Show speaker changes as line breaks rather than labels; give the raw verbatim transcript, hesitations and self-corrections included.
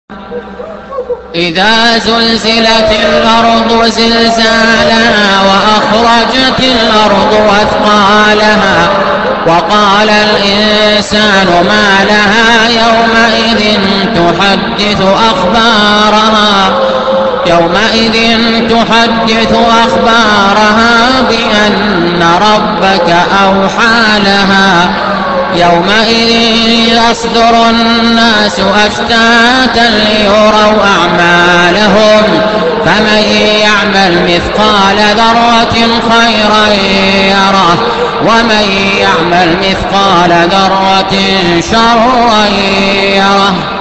إذا زلزلت الأرض زلزالها وأخرجت الأرض أثقالها وقال الإنسان ما لها يومئذ تحدث أخبارها يومئذ تحدث أخبارها بأن ربك أوحى لها يومئذ يصدر الناس أشتاتا ليروا أعمالهم فمن يعمل مثقال ذرة خيرا يره ومن يعمل مثقال ذرة شرا يره.